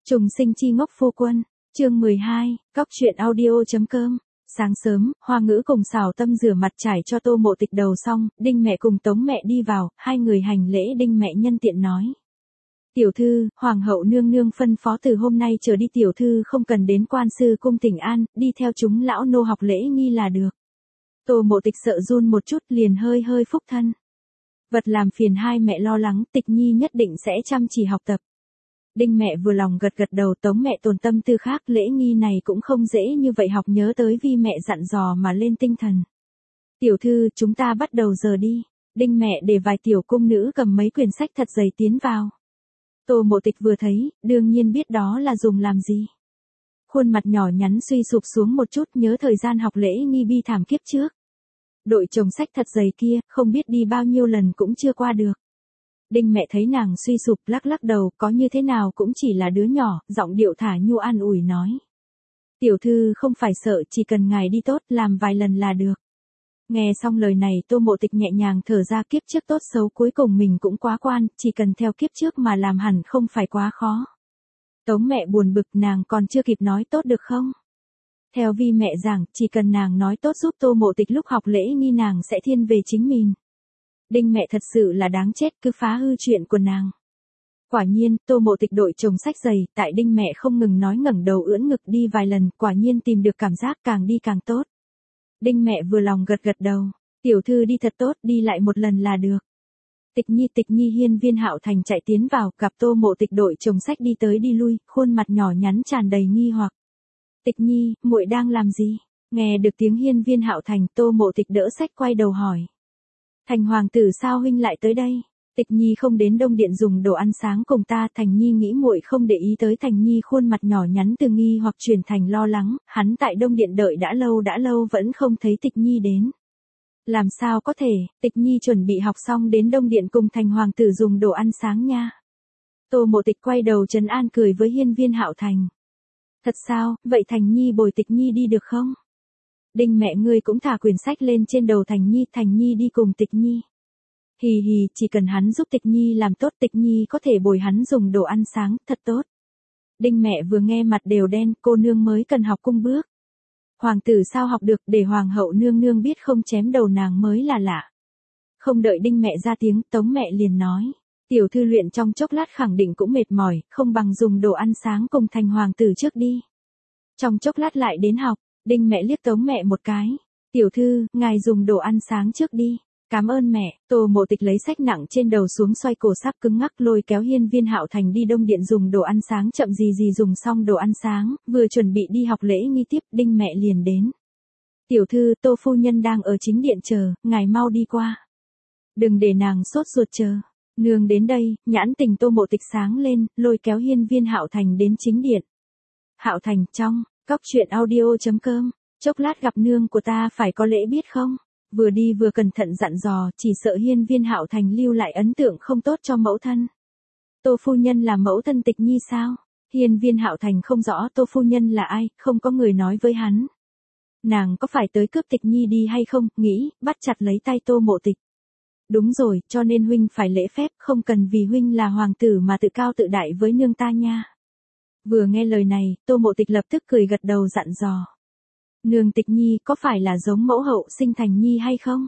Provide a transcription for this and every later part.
Trùng sinh chi ngốc phu quân, chương 12, cóc truyện audio.com. Sáng sớm, Hoa Ngữ cùng Xảo Tâm rửa mặt trải cho Tô Mộ Tịch đầu xong, Đinh mẹ cùng Tống mẹ đi vào, hai người hành lễ. Đinh mẹ nhân tiện nói: Tiểu thư, Hoàng hậu nương nương phân phó từ hôm nay trở đi tiểu thư không cần đến quan sư cung Thỉnh An, đi theo chúng lão nô học lễ nghi là được. Tô Mộ Tịch sợ run một chút liền hơi hơi phúc thân. Vật làm phiền hai mẹ lo lắng, Tịch Nhi nhất định sẽ chăm chỉ học tập. Đinh mẹ vừa lòng gật gật đầu. Tống mẹ tồn tâm tư khác, lễ nghi này cũng không dễ như vậy học nhớ tới vì mẹ dặn dò mà lên tinh thần. Tiểu thư, chúng ta bắt đầu giờ đi. Đinh mẹ để vài tiểu cung nữ cầm mấy quyển sách thật dày tiến vào. Tô Mộ Tịch vừa thấy, đương nhiên biết đó là dùng làm gì. Khuôn mặt nhỏ nhắn suy sụp xuống một chút, nhớ thời gian học lễ nghi bi thảm kiếp trước. Đội chồng sách thật dày kia, không biết đi bao nhiêu lần cũng chưa qua được. Đinh mẹ thấy nàng suy sụp lắc lắc đầu, có như thế nào cũng chỉ là đứa nhỏ, giọng điệu thả nhu an ủi nói. Tiểu thư không phải sợ, chỉ cần ngài đi tốt, làm vài lần là được. Nghe xong lời này Tô Mộ Tịch nhẹ nhàng thở ra, kiếp trước tốt xấu cuối cùng mình cũng quá quan, chỉ cần theo kiếp trước mà làm hẳn không phải quá khó. Tống mẹ buồn bực, nàng còn chưa kịp nói tốt được không? Theo vi mẹ giảng, chỉ cần nàng nói tốt giúp Tô Mộ Tịch lúc học lễ nghi nàng sẽ thiên về chính mình. Đinh mẹ thật sự là đáng chết, cứ phá hư chuyện của nàng. Quả nhiên, Tô Mộ Tịch đội chồng sách dày, tại Đinh mẹ không ngừng nói ngẩng đầu ưỡn ngực đi vài lần, quả nhiên tìm được cảm giác càng đi càng tốt. Đinh mẹ vừa lòng gật gật đầu, tiểu thư đi thật tốt, đi lại một lần là được. Tịch Nhi hiên viên Hạo Thành chạy tiến vào, gặp Tô Mộ Tịch đội chồng sách đi tới đi lui, khuôn mặt nhỏ nhắn tràn đầy nghi hoặc. Tịch Nhi, muội đang làm gì? Nghe được tiếng hiên viên Hạo Thành, Tô Mộ Tịch đỡ sách quay đầu hỏi. Thành hoàng tử sao huynh lại tới đây? Tịch Nhi không đến Đông Điện dùng đồ ăn sáng cùng ta. Thành Nhi nghĩ muội không để ý tới. Thành Nhi khuôn mặt nhỏ nhắn từ nghi hoặc chuyển thành lo lắng, hắn tại Đông Điện đợi đã lâu vẫn không thấy Tịch Nhi đến. Làm sao có thể, Tịch Nhi chuẩn bị học xong đến Đông Điện cùng Thành hoàng tử dùng đồ ăn sáng nha. Tô Mộ Tịch quay đầu trấn an cười với hiên viên Hạo Thành. Thật sao, vậy Thành Nhi bồi Tịch Nhi đi được không? Đinh mẹ ngươi cũng thả quyển sách lên trên đầu Thành Nhi đi cùng Tịch Nhi. Hì hì, chỉ cần hắn giúp Tịch Nhi làm tốt, Tịch Nhi có thể bồi hắn dùng đồ ăn sáng, thật tốt. Đinh mẹ vừa nghe mặt đều đen, cô nương mới cần học cung bước. Hoàng tử sao học được, để hoàng hậu nương nương biết không chém đầu nàng mới là lạ. Không đợi Đinh mẹ ra tiếng, Tống mẹ liền nói. Tiểu thư luyện trong chốc lát khẳng định cũng mệt mỏi, không bằng dùng đồ ăn sáng cùng Thành hoàng tử trước đi. Trong chốc lát lại đến học. Đinh mẹ liếc Tống mẹ một cái. Tiểu thư, ngài dùng đồ ăn sáng trước đi. Cảm ơn mẹ. Tô Mộ Tịch lấy sách nặng trên đầu xuống, xoay cổ sắc cứng ngắc lôi kéo hiên viên Hạo Thành đi Đông Điện dùng đồ ăn sáng. Chậm gì dùng xong đồ ăn sáng, vừa chuẩn bị đi học lễ nghi tiếp, Đinh mẹ liền đến. Tiểu thư, Tô phu nhân đang ở chính điện chờ, ngài mau đi qua. Đừng để nàng sốt ruột chờ. Nương đến đây. Nhãn tình Tô Mộ Tịch sáng lên, lôi kéo hiên viên Hạo Thành đến chính điện. Hạo Thành, trong cóc truyện audio.com, chốc lát gặp nương của ta phải có lễ biết không? Vừa đi vừa cẩn thận dặn dò, chỉ sợ hiên viên Hạo Thành lưu lại ấn tượng không tốt cho mẫu thân. Tô phu nhân là mẫu thân Tịch Nhi sao? Hiên viên Hạo Thành không rõ Tô phu nhân là ai, không có người nói với hắn. Nàng có phải tới cướp Tịch Nhi đi hay không? Nghĩ, bắt chặt lấy tay Tô Mộ Tịch. Đúng rồi, cho nên huynh phải lễ phép, không cần vì huynh là hoàng tử mà tự cao tự đại với nương ta nha. Vừa nghe lời này, Tô Mộ Tịch lập tức cười gật đầu dặn dò. Nương, Tịch Nhi có phải là giống mẫu hậu sinh Thành Nhi hay không?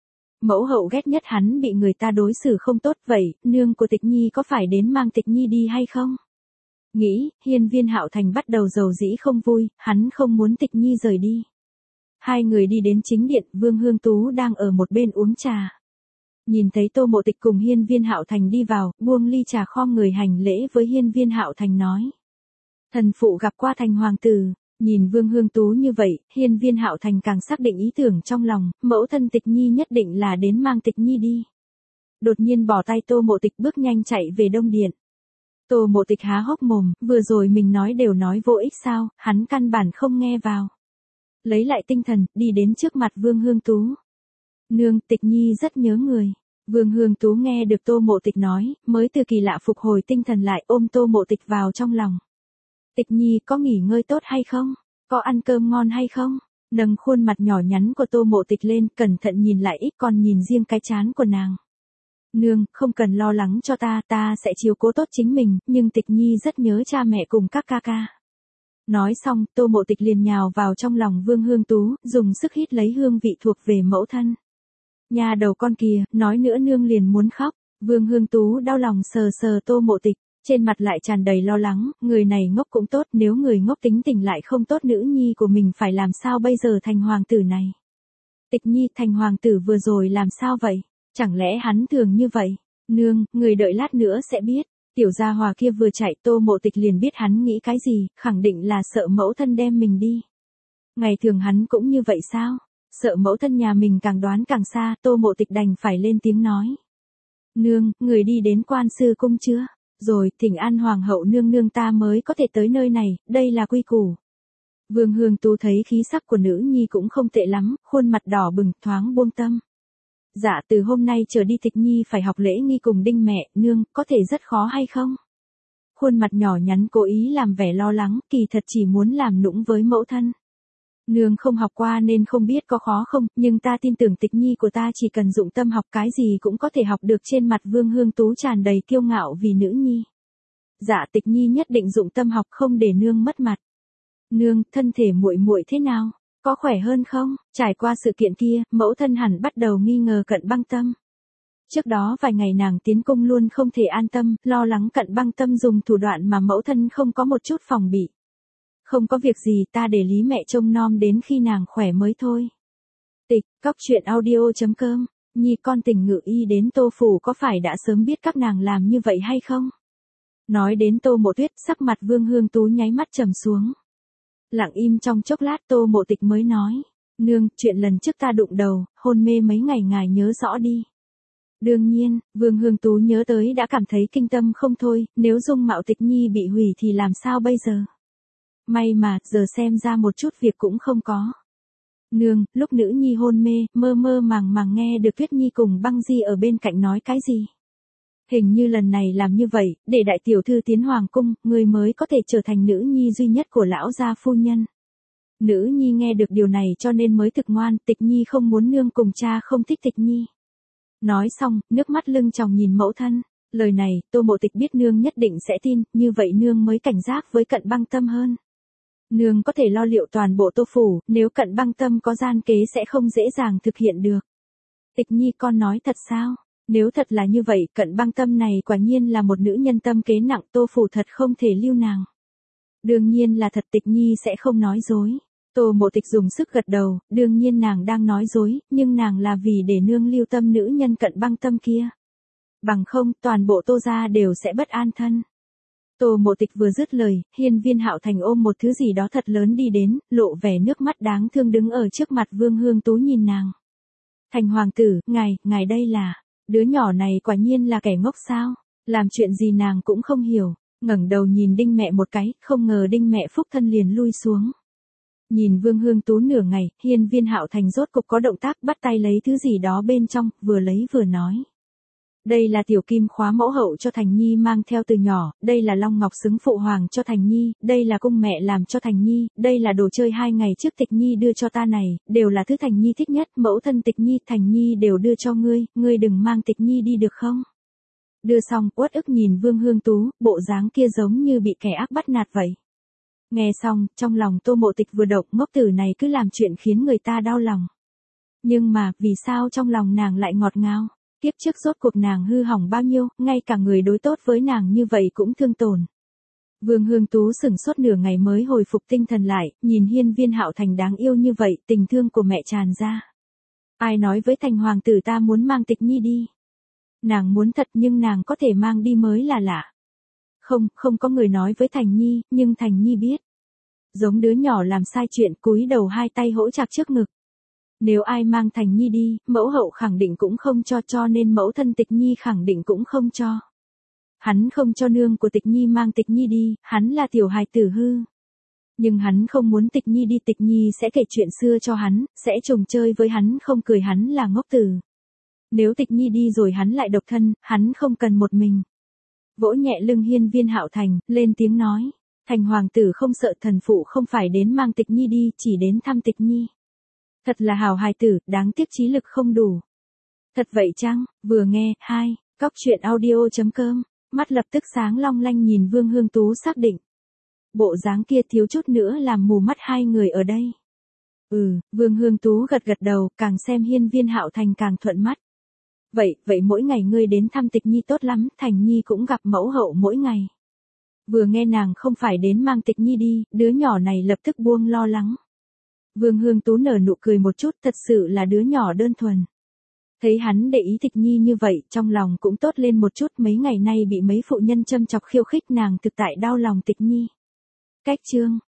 Mẫu hậu ghét nhất hắn bị người ta đối xử không tốt, vậy nương của Tịch Nhi có phải đến mang Tịch Nhi đi hay không? Nghĩ, hiên viên Hạo Thành bắt đầu dầu dĩ không vui, hắn không muốn Tịch Nhi rời đi. Hai người đi đến chính điện, Vương Hương Tú đang ở một bên uống trà. Nhìn thấy Tô Mộ Tịch cùng hiên viên Hạo Thành đi vào, buông ly trà khom người hành lễ với hiên viên Hạo Thành nói. Thần phụ gặp qua Thành hoàng tử. Nhìn Vương Hương Tú như vậy, hiên viên Hạo Thành càng xác định ý tưởng trong lòng, mẫu thân Tịch Nhi nhất định là đến mang Tịch Nhi đi. Đột nhiên bỏ tay Tô Mộ Tịch bước nhanh chạy về Đông Điện. Tô Mộ Tịch há hốc mồm, vừa rồi mình nói đều nói vô ích sao, hắn căn bản không nghe vào. Lấy lại tinh thần, đi đến trước mặt Vương Hương Tú. Nương, Tịch Nhi rất nhớ người. Vương Hương Tú nghe được Tô Mộ Tịch nói, mới từ kỳ lạ phục hồi tinh thần lại, ôm Tô Mộ Tịch vào trong lòng. Tịch Nhi có nghỉ ngơi tốt hay không? Có ăn cơm ngon hay không? Nâng khuôn mặt nhỏ nhắn của Tô Mộ Tịch lên, cẩn thận nhìn lại ít còn nhìn riêng cái trán của nàng. Nương, không cần lo lắng cho ta sẽ chiếu cố tốt chính mình, nhưng Tịch Nhi rất nhớ cha mẹ cùng các ca ca. Nói xong, Tô Mộ Tịch liền nhào vào trong lòng Vương Hương Tú, dùng sức hít lấy hương vị thuộc về mẫu thân. Nhà đầu con kìa, nói nữa nương liền muốn khóc. Vương Hương Tú đau lòng sờ sờ Tô Mộ Tịch, trên mặt lại tràn đầy lo lắng, người này ngốc cũng tốt, nếu người ngốc tính tình lại không tốt, nữ nhi của mình phải làm sao bây giờ? Thành hoàng tử này. Tịch Nhi, Thành hoàng tử vừa rồi làm sao vậy? Chẳng lẽ hắn thường như vậy? Nương, người đợi lát nữa sẽ biết. Tiểu gia hòa kia vừa chạy, Tô Mộ Tịch liền biết hắn nghĩ cái gì, khẳng định là sợ mẫu thân đem mình đi. Ngày thường hắn cũng như vậy sao? Sợ mẫu thân nhà mình càng đoán càng xa, Tô Mộ Tịch đành phải lên tiếng nói. Nương, người đi đến Quan Sư Cung chưa? Rồi, thỉnh an hoàng hậu nương nương ta mới có thể tới nơi này, đây là quy củ. Vương Hương Tú thấy khí sắc của nữ nhi cũng không tệ lắm, khuôn mặt đỏ bừng, thoáng buông tâm. Dạ, từ hôm nay trở đi Tịch Nhi phải học lễ nghi cùng đinh mẹ, nương, có thể rất khó hay không? Khuôn mặt nhỏ nhắn cố ý làm vẻ lo lắng, kỳ thật chỉ muốn làm nũng với mẫu thân. Nương không học qua nên không biết có khó không, nhưng ta tin tưởng Tịch Nhi của ta chỉ cần dụng tâm học cái gì cũng có thể học được. Trên mặt Vương Hương Tú tràn đầy kiêu ngạo vì nữ nhi. Dạ, Tịch Nhi nhất định dụng tâm học, không để nương mất mặt. Nương, thân thể muội muội thế nào? Có khỏe hơn không? Trải qua sự kiện kia, mẫu thân hẳn bắt đầu nghi ngờ Cận Băng Tâm. Trước đó vài ngày nàng tiến cung luôn không thể an tâm, lo lắng Cận Băng Tâm dùng thủ đoạn mà mẫu thân không có một chút phòng bị. Không có việc gì, ta để Lý mẹ trông nom đến khi nàng khỏe mới thôi. Tịch, Cóc truyện audio.com, Nhi con Tình Ngự Y đến Tô Phủ có phải đã sớm biết các nàng làm như vậy hay không? Nói đến Tô Mộ Tuyết, sắc mặt Vương Hương Tú nháy mắt trầm xuống. Lặng im trong chốc lát, Tô Mộ Tịch mới nói. Nương, chuyện lần trước ta đụng đầu, hôn mê mấy ngày ngài nhớ rõ đi. Đương nhiên, Vương Hương Tú nhớ tới đã cảm thấy kinh tâm không thôi, nếu dung mạo Tịch Nhi bị hủy thì làm sao bây giờ? May mà, giờ xem ra một chút việc cũng không có. Nương, lúc nữ nhi hôn mê, mơ mơ màng nghe được Tuyết Nhi cùng Băng Di ở bên cạnh nói cái gì? Hình như lần này làm như vậy, để đại tiểu thư tiến hoàng cung, người mới có thể trở thành nữ nhi duy nhất của lão gia phu nhân. Nữ nhi nghe được điều này cho nên mới thực ngoan, Tịch Nhi không muốn nương cùng cha không thích Tịch Nhi. Nói xong, nước mắt lưng tròng nhìn mẫu thân. Lời này, Tô Mộ Tịch biết nương nhất định sẽ tin, như vậy nương mới cảnh giác với Cận Băng Tâm hơn. Nương có thể lo liệu toàn bộ Tô Phủ, nếu Cận Băng Tâm có gian kế sẽ không dễ dàng thực hiện được. Tịch Nhi con nói thật sao? Nếu thật là như vậy, Cận Băng Tâm này quả nhiên là một nữ nhân tâm kế nặng, Tô Phủ thật không thể lưu nàng. Đương nhiên là thật, Tịch Nhi sẽ không nói dối. Tô Mộ Tịch dùng sức gật đầu, đương nhiên nàng đang nói dối, nhưng nàng là vì để nương lưu tâm nữ nhân Cận Băng Tâm kia. Bằng không, toàn bộ Tô gia đều sẽ bất an thân. Tô Mộ Tịch vừa dứt lời, Hiên Viên Hạo Thành ôm một thứ gì đó thật lớn đi đến, lộ vẻ nước mắt đáng thương đứng ở trước mặt Vương Hương Tú nhìn nàng. Thành hoàng tử, ngài đây là, đứa nhỏ này quả nhiên là kẻ ngốc sao, làm chuyện gì nàng cũng không hiểu, ngẩng đầu nhìn Đinh mẹ một cái, không ngờ Đinh mẹ phúc thân liền lui xuống. Nhìn Vương Hương Tú nửa ngày, Hiên Viên Hạo Thành rốt cục có động tác bắt tay lấy thứ gì đó bên trong, vừa lấy vừa nói. Đây là tiểu kim khóa mẫu hậu cho Thành Nhi mang theo từ nhỏ, đây là long ngọc xứng phụ hoàng cho Thành Nhi, đây là cung mẹ làm cho Thành Nhi, đây là đồ chơi 2 ngày trước Tịch Nhi đưa cho ta này, đều là thứ Thành Nhi thích nhất, mẫu thân Tịch Nhi, Thành Nhi đều đưa cho ngươi đừng mang Tịch Nhi đi được không? Đưa xong, uất ức nhìn Vương Hương Tú, bộ dáng kia giống như bị kẻ ác bắt nạt vậy. Nghe xong, trong lòng Tô Mộ Tịch vừa động, ngốc tử này cứ làm chuyện khiến người ta đau lòng. Nhưng mà, vì sao trong lòng nàng lại ngọt ngào? Tiếp trước rốt cuộc nàng hư hỏng bao nhiêu, ngay cả người đối tốt với nàng như vậy cũng thương tổn. Vương Hương Tú sửng sốt nửa ngày mới hồi phục tinh thần lại, nhìn Hiên Viên Hạo Thành đáng yêu như vậy, tình thương của mẹ tràn ra. Ai nói với Thành hoàng tử ta muốn mang Tịch Nhi đi? Nàng muốn thật nhưng nàng có thể mang đi mới là lạ. Không có người nói với Thành Nhi, nhưng Thành Nhi biết. Giống đứa nhỏ làm sai chuyện, cúi đầu 2 tay hỗ chạc trước ngực. Nếu ai mang Thành Nhi đi, mẫu hậu khẳng định cũng không cho nên mẫu thân Tịch Nhi khẳng định cũng không cho. Hắn không cho nương của Tịch Nhi mang Tịch Nhi đi, hắn là tiểu hài tử hư. Nhưng hắn không muốn Tịch Nhi đi, Tịch Nhi sẽ kể chuyện xưa cho hắn, sẽ trùng chơi với hắn, không cười hắn là ngốc tử. Nếu Tịch Nhi đi rồi hắn lại độc thân, hắn không cần một mình. Vỗ nhẹ lưng Hiên Viên Hạo Thành, lên tiếng nói. Thành hoàng tử không sợ thần phụ không phải đến mang Tịch Nhi đi, chỉ đến thăm Tịch Nhi. Thật là hào hài tử, đáng tiếc trí lực không đủ. Thật vậy chăng? Vừa nghe, Cóc truyện audio.com, mắt lập tức sáng long lanh nhìn Vương Hương Tú xác định. Bộ dáng kia thiếu chút nữa làm mù mắt hai người ở đây. Vương Hương Tú gật gật đầu, càng xem Hiên Viên Hạo Thành càng thuận mắt. Vậy mỗi ngày ngươi đến thăm Tịch Nhi tốt lắm, Thành Nhi cũng gặp mẫu hậu mỗi ngày. Vừa nghe nàng không phải đến mang Tịch Nhi đi, đứa nhỏ này lập tức buông lo lắng. Vương Hương Tú nở nụ cười một chút, thật sự là đứa nhỏ đơn thuần. Thấy hắn để ý Tịch Nhi như vậy, trong lòng cũng tốt lên một chút, mấy ngày nay bị mấy phụ nhân châm chọc khiêu khích nàng thực tại đau lòng Tịch Nhi. Cách chương